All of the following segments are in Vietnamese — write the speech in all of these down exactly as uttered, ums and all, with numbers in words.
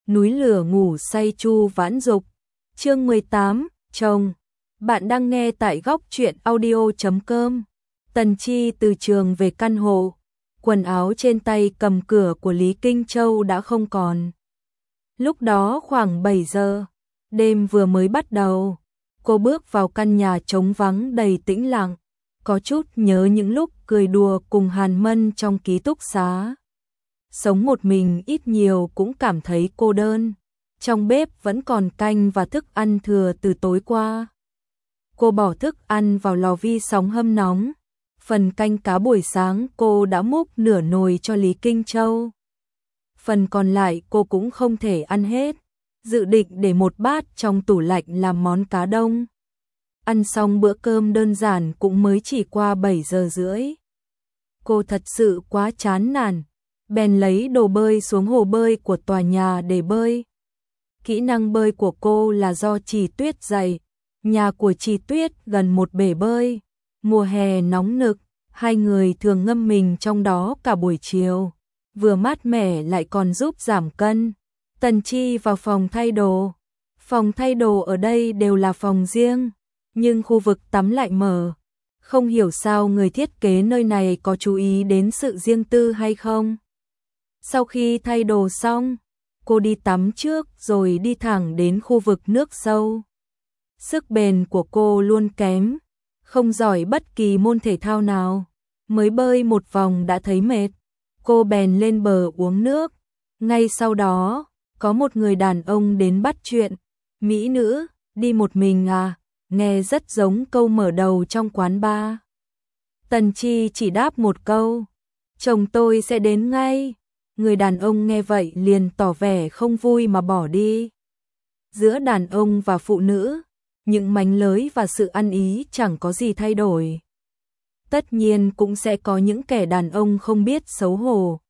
núi lửa ngủ say Chu Vãn Dục. Chương mười tám, chồng. Bạn đang nghe tại góc truyện audio chấm com. Tần Chi từ trường về căn hộ, quần áo trên tay cầm cửa của Lý Kinh Châu đã không còn. Lúc đó khoảng bảy giờ, đêm vừa mới bắt đầu, cô bước vào căn nhà trống vắng đầy tĩnh lặng, có chút nhớ những lúc cười đùa cùng Hàn Mân trong ký túc xá. Sống một mình ít nhiều cũng cảm thấy cô đơn, trong bếp vẫn còn canh và thức ăn thừa từ tối qua. Cô bỏ thức ăn vào lò vi sóng hâm nóng, phần canh cá buổi sáng cô đã múc nửa nồi cho Lý Kinh Châu. Phần còn lại cô cũng không thể ăn hết, dự định để một bát trong tủ lạnh làm món cá đông. Ăn xong bữa cơm đơn giản cũng mới chỉ qua bảy giờ rưỡi. Cô thật sự quá chán nản, bèn lấy đồ bơi xuống hồ bơi của tòa nhà để bơi. Kỹ năng bơi của cô là do Trì Tuyết dạy, nhà của Trì Tuyết gần một bể bơi. Mùa hè nóng nực, hai người thường ngâm mình trong đó cả buổi chiều, vừa mát mẻ lại còn giúp giảm cân. Tần Chi vào phòng thay đồ. Phòng thay đồ ở đây đều là phòng riêng, nhưng khu vực tắm lại mở. Không hiểu sao người thiết kế nơi này có chú ý đến sự riêng tư hay không. Sau khi thay đồ xong, cô đi tắm trước rồi đi thẳng đến khu vực nước sâu. Sức bền của cô luôn kém, không giỏi bất kỳ môn thể thao nào, mới bơi một vòng đã thấy mệt. Cô bèn lên bờ uống nước. Ngay sau đó, có một người đàn ông đến bắt chuyện. Mỹ nữ, đi một mình à? Nghe rất giống câu mở đầu trong quán bar. Tần Chi chỉ đáp một câu, chồng tôi sẽ đến ngay. Người đàn ông nghe vậy liền tỏ vẻ không vui mà bỏ đi. Giữa đàn ông và phụ nữ, những mánh lới và sự ăn ý chẳng có gì thay đổi. Tất nhiên cũng sẽ có những kẻ đàn ông không biết xấu hổ,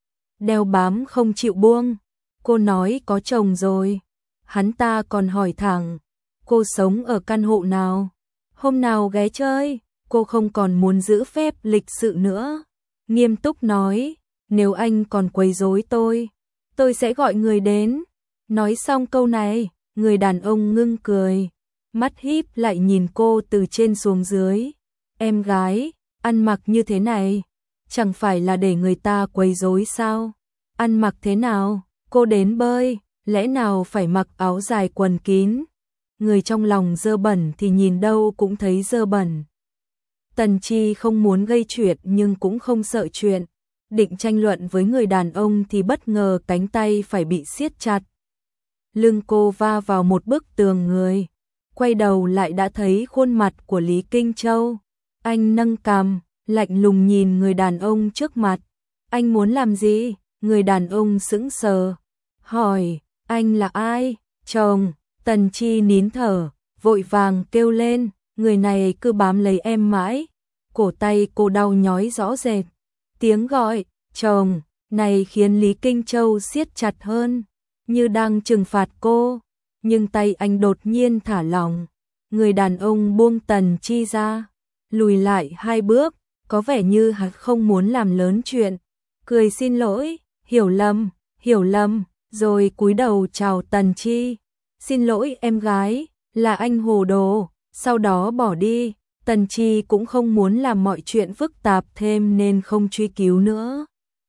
đeo bám không chịu buông. Cô nói có chồng rồi, hắn ta còn hỏi thẳng, cô sống ở căn hộ nào, hôm nào ghé chơi. Cô không còn muốn giữ phép lịch sự nữa, nghiêm túc nói, nếu anh còn quấy rối tôi, tôi sẽ gọi người đến. Nói xong câu này, người đàn ông ngưng cười, mắt híp lại nhìn cô từ trên xuống dưới. Em gái, ăn mặc như thế này, chẳng phải là để người ta quấy rối sao? Ăn mặc thế nào? Cô đến bơi, lẽ nào phải mặc áo dài quần kín? Người trong lòng dơ bẩn thì nhìn đâu cũng thấy dơ bẩn. Tần Chi không muốn gây chuyện nhưng cũng không sợ chuyện. Định tranh luận với người đàn ông thì bất ngờ cánh tay phải bị siết chặt. Lưng cô va vào một bức tường người. Quay đầu lại đã thấy khuôn mặt của Lý Kinh Châu. Anh nâng cằm, lạnh lùng nhìn người đàn ông trước mặt. Anh muốn làm gì? Người đàn ông sững sờ, hỏi, anh là ai? Chồng. Tần Chi nín thở, vội vàng kêu lên, người này cứ bám lấy em mãi. Cổ tay cô đau nhói rõ rệt. Tiếng gọi, chồng, này khiến Lý Kinh Châu siết chặt hơn, như đang trừng phạt cô. Nhưng tay anh đột nhiên thả lỏng. Người đàn ông buông Tần Chi ra, lùi lại hai bước, có vẻ như hắn không muốn làm lớn chuyện. Cười xin lỗi, hiểu lầm, hiểu lầm, rồi cúi đầu chào Tần Chi. Xin lỗi em gái, là anh hồ đồ, sau đó bỏ đi. Tần Chi cũng không muốn làm mọi chuyện phức tạp thêm nên không truy cứu nữa.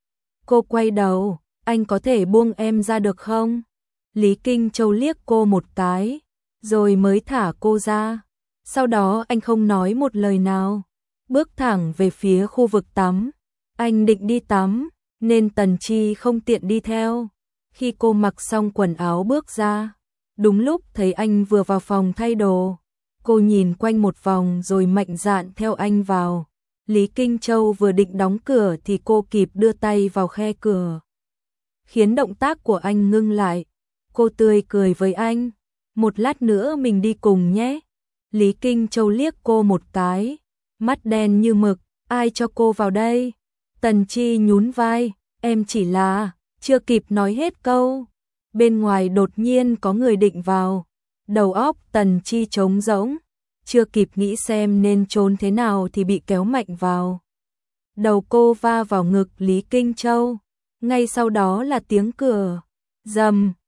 Cô quay đầu, anh có thể buông em ra được không? Lý Kinh Châu liếc cô một cái, rồi mới thả cô ra. Sau đó anh không nói một lời nào, bước thẳng về phía khu vực tắm. Anh định đi tắm, nên Tần Chi không tiện đi theo. Khi cô mặc xong quần áo bước ra, đúng lúc thấy anh vừa vào phòng thay đồ. Cô nhìn quanh một vòng rồi mạnh dạn theo anh vào. Lý Kinh Châu vừa định đóng cửa thì cô kịp đưa tay vào khe cửa, khiến động tác của anh ngưng lại. Cô tươi cười với anh, một lát nữa mình đi cùng nhé. Lý Kinh Châu liếc cô một cái, mắt đen như mực, ai cho cô vào đây? Tần Chi nhún vai, em chỉ là, chưa kịp nói hết câu. Bên ngoài đột nhiên có người định vào. Đầu óc Tần Chi trống rỗng, chưa kịp nghĩ xem nên trốn thế nào thì bị kéo mạnh vào. Đầu cô va vào ngực Lý Kinh Châu, ngay sau đó là tiếng cửa rầm,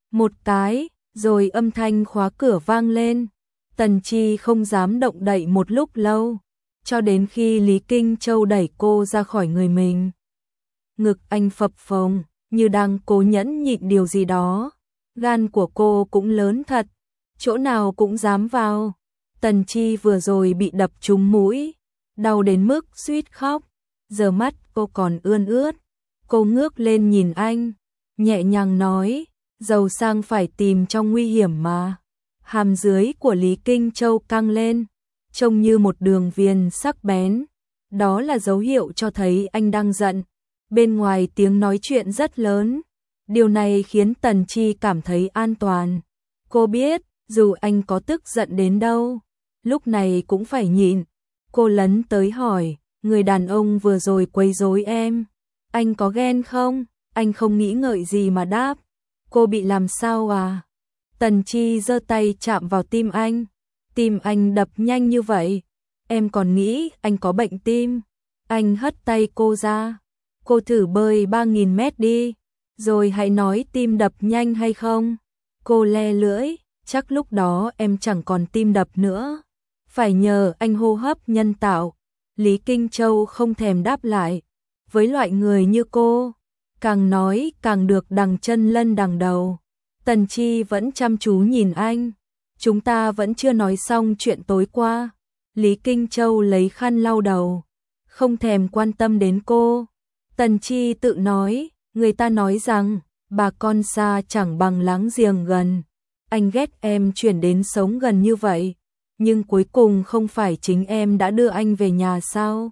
một cái, rồi âm thanh khóa cửa vang lên. Tần Chi không dám động đậy một lúc lâu, cho đến khi Lý Kinh Châu đẩy cô ra khỏi người mình. Ngực anh phập phồng, như đang cố nhẫn nhịn điều gì đó. Gan của cô cũng lớn thật, chỗ nào cũng dám vào. Tần Chi vừa rồi bị đập trúng mũi, đau đến mức suýt khóc, giờ mắt cô còn ươn ướt. Cô ngước lên nhìn anh, nhẹ nhàng nói, giàu sang phải tìm trong nguy hiểm mà. Hàm dưới của Lý Kinh Châu căng lên, trông như một đường viền sắc bén. Đó là dấu hiệu cho thấy anh đang giận. Bên ngoài tiếng nói chuyện rất lớn. Điều này khiến Tần Chi cảm thấy an toàn. Cô biết, dù anh có tức giận đến đâu, lúc này cũng phải nhịn. Cô lấn tới hỏi, người đàn ông vừa rồi quấy rối em, anh có ghen không? Anh không nghĩ ngợi gì mà đáp, cô bị làm sao à? Tần Chi giơ tay chạm vào tim anh. Tim anh đập nhanh như vậy, em còn nghĩ anh có bệnh tim. Anh hất tay cô ra. Cô thử bơi ba nghìn mét đi, rồi hãy nói tim đập nhanh hay không. Cô le lưỡi, chắc lúc đó em chẳng còn tim đập nữa. Phải nhờ anh hô hấp nhân tạo. Lý Kinh Châu không thèm đáp lại. Với loại người như cô, càng nói càng được đằng chân lân đằng đầu. Tần Chi vẫn chăm chú nhìn anh. Chúng ta vẫn chưa nói xong chuyện tối qua. Lý Kinh Châu lấy khăn lau đầu, không thèm quan tâm đến cô. Tần Chi tự nói, người ta nói rằng, bà con xa chẳng bằng láng giềng gần. Anh ghét em chuyển đến sống gần như vậy, nhưng cuối cùng không phải chính em đã đưa anh về nhà sao?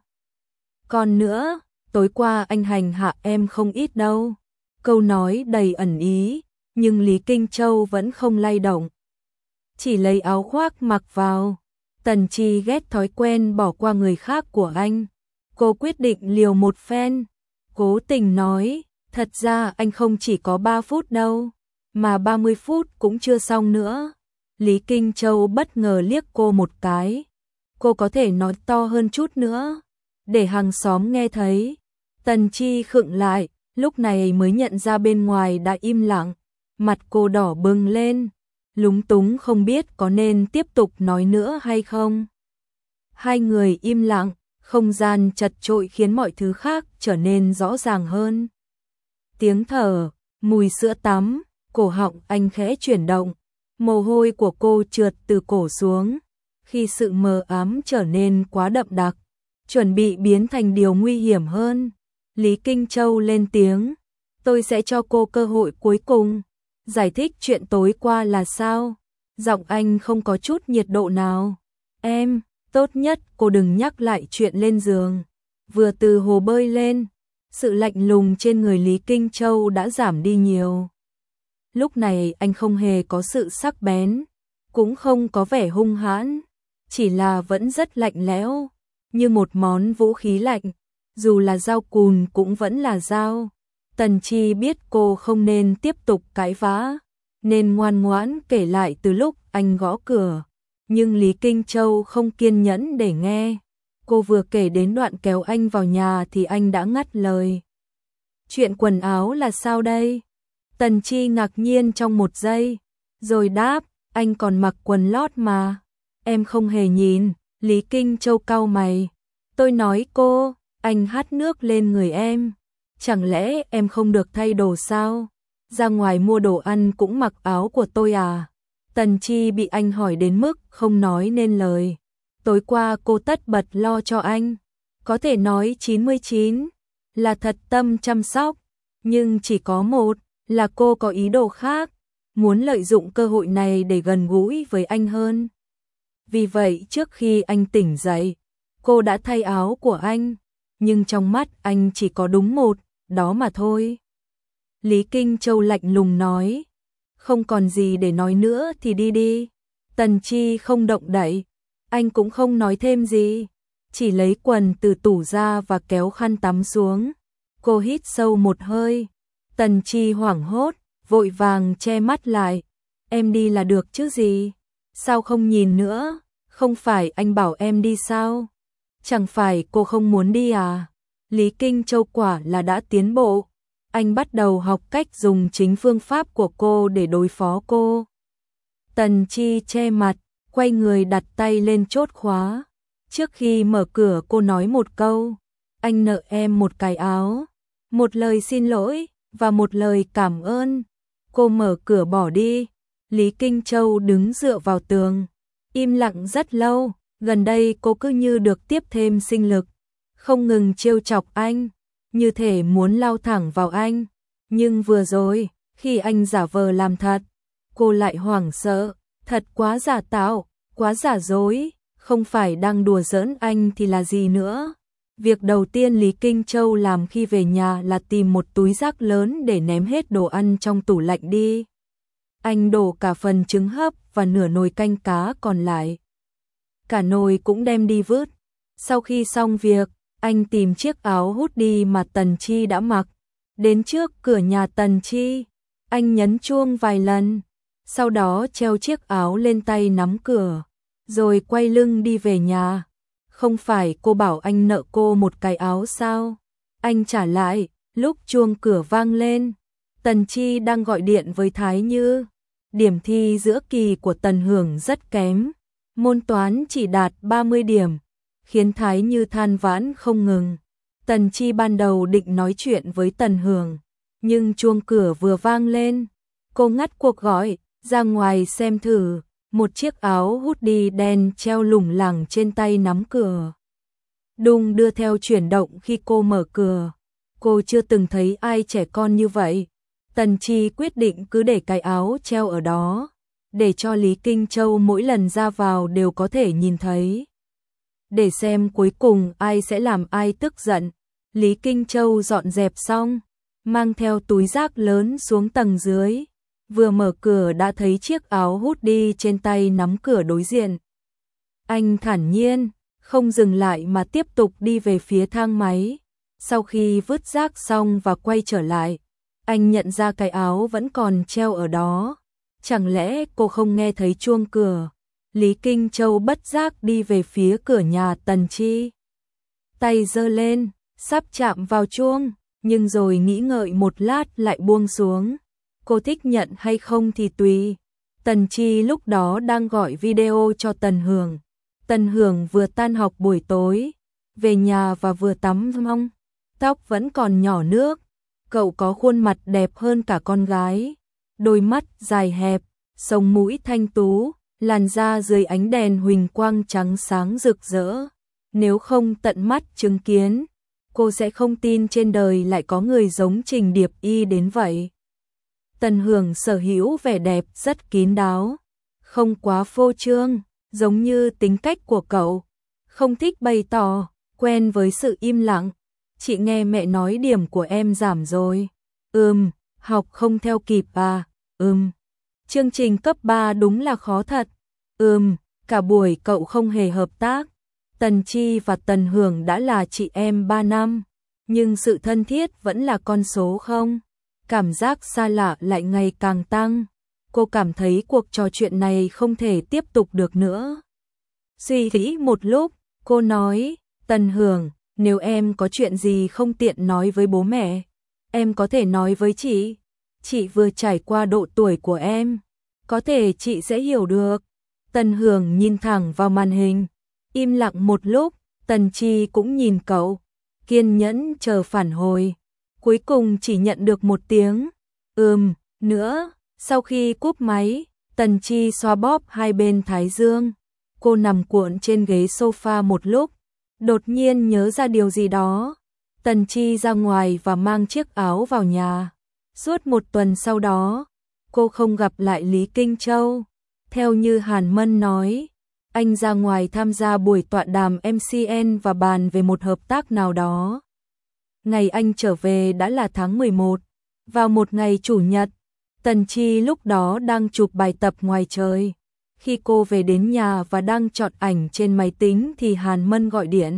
Còn nữa, tối qua anh hành hạ em không ít đâu. Câu nói đầy ẩn ý, nhưng Lý Kinh Châu vẫn không lay động. Chỉ lấy áo khoác mặc vào. Tần Chi ghét thói quen bỏ qua người khác của anh. Cô quyết định liều một phen. Cố tình nói, thật ra anh không chỉ có ba phút đâu, mà ba mươi phút cũng chưa xong nữa. Lý Kinh Châu bất ngờ liếc cô một cái. Cô có thể nói to hơn chút nữa, để hàng xóm nghe thấy. Tần Chi khựng lại, lúc này mới nhận ra bên ngoài đã im lặng. Mặt cô đỏ bừng lên, lúng túng không biết có nên tiếp tục nói nữa hay không. Hai người im lặng, không gian chật chội khiến mọi thứ khác trở nên rõ ràng hơn. Tiếng thở, mùi sữa tắm, cổ họng anh khẽ chuyển động, mồ hôi của cô trượt từ cổ xuống. Khi sự mờ ám trở nên quá đậm đặc, chuẩn bị biến thành điều nguy hiểm hơn, Lý Kinh Châu lên tiếng, tôi sẽ cho cô cơ hội cuối cùng. Giải thích chuyện tối qua là sao? Giọng anh không có chút nhiệt độ nào. Em, tốt nhất cô đừng nhắc lại chuyện lên giường. Vừa từ hồ bơi lên, sự lạnh lùng trên người Lý Kinh Châu đã giảm đi nhiều. Lúc này anh không hề có sự sắc bén, cũng không có vẻ hung hãn, chỉ là vẫn rất lạnh lẽo, như một món vũ khí lạnh, dù là dao cùn cũng vẫn là dao. Tần Chi biết cô không nên tiếp tục cãi vã, nên ngoan ngoãn kể lại từ lúc anh gõ cửa. Nhưng Lý Kinh Châu không kiên nhẫn để nghe. Cô vừa kể đến đoạn kéo anh vào nhà thì anh đã ngắt lời. Chuyện quần áo là sao đây? Tần Chi ngạc nhiên trong một giây, rồi đáp, anh còn mặc quần lót mà. Em không hề nhìn. Lý Kinh Châu cau mày. Tôi nói cô, anh hắt nước lên người em. Chẳng lẽ em không được thay đồ sao? Ra ngoài mua đồ ăn cũng mặc áo của tôi à? Tần Chi bị anh hỏi đến mức không nói nên lời. Tối qua cô tất bật lo cho anh. Có thể nói chín mươi chín là thật tâm chăm sóc. Nhưng chỉ có một là cô có ý đồ khác. Muốn lợi dụng cơ hội này để gần gũi với anh hơn. Vì vậy trước khi anh tỉnh dậy, cô đã thay áo của anh. Nhưng trong mắt anh chỉ có đúng một, đó mà thôi. Lý Kinh Châu lạnh lùng nói. Không còn gì để nói nữa thì đi đi. Tần Chi không động đậy. Anh cũng không nói thêm gì. Chỉ lấy quần từ tủ ra và kéo khăn tắm xuống. Cô hít sâu một hơi. Tần Chi hoảng hốt, vội vàng che mắt lại. Em đi là được chứ gì? Sao không nhìn nữa? Không phải anh bảo em đi sao? Chẳng phải cô không muốn đi à? Lý Kinh Châu quả là đã tiến bộ. anh bắt đầu học cách dùng chính phương pháp của cô để đối phó cô. Tần Chi che mặt, quay người đặt tay lên chốt khóa. Trước khi mở cửa cô nói một câu, anh nợ em một cái áo, một lời xin lỗi và một lời cảm ơn. Cô mở cửa bỏ đi. Lý Kinh Châu đứng dựa vào tường, im lặng rất lâu. Gần đây cô cứ như được tiếp thêm sinh lực, không ngừng trêu chọc anh, như thể muốn lao thẳng vào anh. Nhưng vừa rồi, khi anh giả vờ làm thật, cô lại hoảng sợ. Thật quá giả tạo, quá giả dối, không phải đang đùa giỡn anh thì là gì nữa. Việc đầu tiên Lý Kinh Châu làm khi về nhà là tìm một túi rác lớn để ném hết đồ ăn trong tủ lạnh đi. Anh đổ cả phần trứng hấp và nửa nồi canh cá còn lại. Cả nồi cũng đem đi vứt. Sau khi xong việc, anh tìm chiếc áo hoodie mà Tần Chi đã mặc. Đến trước cửa nhà Tần Chi, anh nhấn chuông vài lần, sau đó treo chiếc áo lên tay nắm cửa, rồi quay lưng đi về nhà. Không phải cô bảo anh nợ cô một cái áo sao? Anh trả lại. Lúc chuông cửa vang lên, Tần Chi đang gọi điện với Thái Như. Điểm thi giữa kỳ của Tần Hưởng rất kém, môn toán chỉ đạt ba mươi điểm, khiến Thái Như than vãn không ngừng. Tần Chi ban đầu định nói chuyện với Tần Hưởng, nhưng chuông cửa vừa vang lên, cô ngắt cuộc gọi, ra ngoài xem thử. Một chiếc áo hoodie đen treo lủng lẳng trên tay nắm cửa. Đung đưa theo chuyển động khi cô mở cửa. Cô chưa từng thấy ai trẻ con như vậy. Tần Chi quyết định cứ để cái áo treo ở đó, để cho Lý Kinh Châu mỗi lần ra vào đều có thể nhìn thấy. Để xem cuối cùng ai sẽ làm ai tức giận. Lý Kinh Châu dọn dẹp xong, mang theo túi rác lớn xuống tầng dưới. Vừa mở cửa đã thấy chiếc áo hoodie trên tay nắm cửa đối diện. Anh thản nhiên, không dừng lại mà tiếp tục đi về phía thang máy. Sau khi vứt rác xong và quay trở lại, anh nhận ra cái áo vẫn còn treo ở đó. Chẳng lẽ cô không nghe thấy chuông cửa? Lý Kinh Châu bất giác đi về phía cửa nhà Tần Chi. Tay giơ lên, sắp chạm vào chuông, nhưng rồi nghĩ ngợi một lát lại buông xuống. Cô thích nhận hay không thì tùy. Tần Chi lúc đó đang gọi video cho Tần Hưởng. Tần Hưởng vừa tan học buổi tối, về nhà và vừa tắm xong, tóc vẫn còn nhỏ nước. Cậu có khuôn mặt đẹp hơn cả con gái, đôi mắt dài hẹp, sống mũi thanh tú, làn da dưới ánh đèn huỳnh quang trắng sáng rực rỡ. Nếu không tận mắt chứng kiến, cô sẽ không tin trên đời lại có người giống Trình Điệp Y đến vậy. Tần Hưởng sở hữu vẻ đẹp rất kín đáo, không quá phô trương, giống như tính cách của cậu, không thích bày tỏ, quen với sự im lặng. Chị nghe mẹ nói điểm của em giảm rồi. Ừm, học không theo kịp à? Ừm. Chương trình cấp ba đúng là khó thật. Ừm, cả buổi cậu không hề hợp tác. Tần Chi và Tần Hưởng đã là chị em ba năm, nhưng sự thân thiết vẫn là con số không. Cảm giác xa lạ lại ngày càng tăng. Cô cảm thấy cuộc trò chuyện này không thể tiếp tục được nữa. Suy nghĩ một lúc, cô nói, Tần Hưởng, nếu em có chuyện gì không tiện nói với bố mẹ, em có thể nói với chị. Chị vừa trải qua độ tuổi của em, có thể chị sẽ hiểu được. Tần Hưởng nhìn thẳng vào màn hình, im lặng một lúc. Tần Chi cũng nhìn cậu, kiên nhẫn chờ phản hồi. Cuối cùng chỉ nhận được một tiếng ừm nữa. Sau khi cúp máy, Tần Chi xoa bóp hai bên thái dương. Cô nằm cuộn trên ghế sofa một lúc, đột nhiên nhớ ra điều gì đó. Tần Chi ra ngoài và mang chiếc áo vào nhà. Suốt một tuần sau đó, cô không gặp lại Lý Kinh Châu. Theo như Hàn Mân nói, anh ra ngoài tham gia buổi tọa đàm em xê en và bàn về một hợp tác nào đó. Ngày anh trở về đã là tháng mười một. Vào một ngày chủ nhật, Tần Chi lúc đó đang chụp bài tập ngoài trời. Khi cô về đến nhà và đang chọn ảnh trên máy tính thì Hàn Mân gọi điện.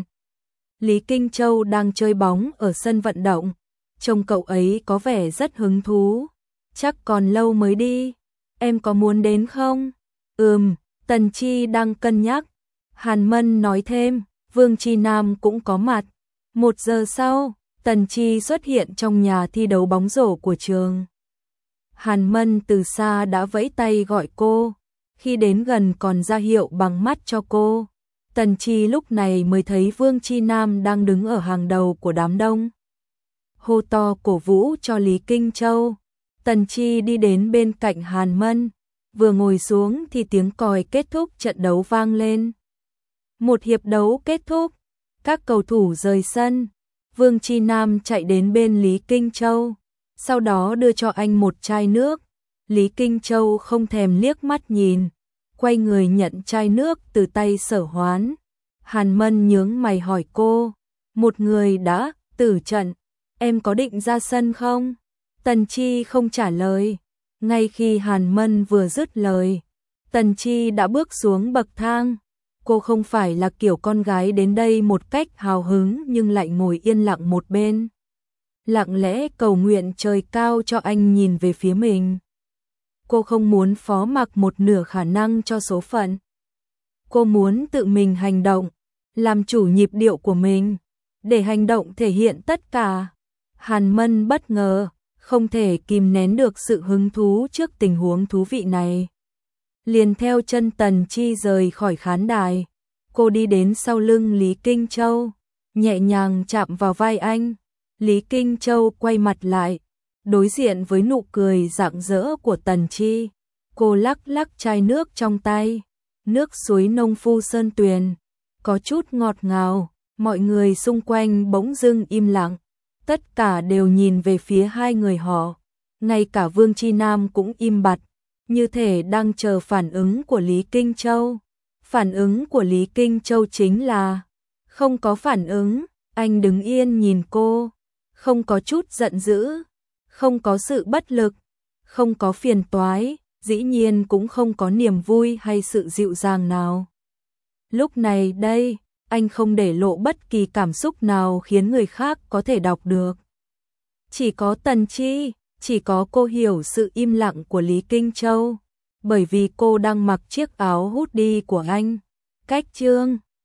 Lý Kinh Châu đang chơi bóng ở sân vận động. Trông cậu ấy có vẻ rất hứng thú. Chắc còn lâu mới đi. Em có muốn đến không? Ừm, Tần Chi đang cân nhắc. Hàn Mân nói thêm, Vương Chi Nam cũng có mặt. Một giờ sau, Tần Chi xuất hiện trong nhà thi đấu bóng rổ của trường. Hàn Mân từ xa đã vẫy tay gọi cô, khi đến gần còn ra hiệu bằng mắt cho cô. Tần Chi lúc này mới thấy Vương Chi Nam đang đứng ở hàng đầu của đám đông, hô to cổ vũ cho Lý Kinh Châu. Tần Chi đi đến bên cạnh Hàn Mân, vừa ngồi xuống thì tiếng còi kết thúc trận đấu vang lên. Một hiệp đấu kết thúc, các cầu thủ rời sân. Vương Chi Nam chạy đến bên Lý Kinh Châu, sau đó đưa cho anh một chai nước. Lý Kinh Châu không thèm liếc mắt nhìn, quay người nhận chai nước từ tay Sở Hoán. Hàn Mân nhướng mày hỏi cô, một người đã tử trận, em có định ra sân không? Tần Chi không trả lời. Ngay khi Hàn Mân vừa dứt lời, Tần Chi đã bước xuống bậc thang. Cô không phải là kiểu con gái đến đây một cách hào hứng nhưng lại ngồi yên lặng một bên, lặng lẽ cầu nguyện trời cao cho anh nhìn về phía mình. Cô không muốn phó mặc một nửa khả năng cho số phận. Cô muốn tự mình hành động, làm chủ nhịp điệu của mình, để hành động thể hiện tất cả. Hàn Mân bất ngờ, không thể kìm nén được sự hứng thú trước tình huống thú vị này. Liền theo chân Tần Chi rời khỏi khán đài, cô đi đến sau lưng Lý Kinh Châu, nhẹ nhàng chạm vào vai anh. Lý Kinh Châu quay mặt lại, đối diện với nụ cười rạng rỡ của Tần Chi. Cô lắc lắc chai nước trong tay, nước suối Nông Phu Sơn Tuyền, có chút ngọt ngào. Mọi người xung quanh bỗng dưng im lặng, tất cả đều nhìn về phía hai người họ. Ngay cả Vương Chi Nam cũng im bặt, như thể đang chờ phản ứng của Lý Kinh Châu. Phản ứng của Lý Kinh Châu chính là không có phản ứng. Anh đứng yên nhìn cô, không có chút giận dữ, không có sự bất lực, không có phiền toái, dĩ nhiên cũng không có niềm vui hay sự dịu dàng nào. Lúc này đây, anh không để lộ bất kỳ cảm xúc nào khiến người khác có thể đọc được. Chỉ có Tần Chi, chỉ có cô hiểu sự im lặng của Lý Kinh Châu, bởi vì cô đang mặc chiếc áo hoodie của anh. Cách chương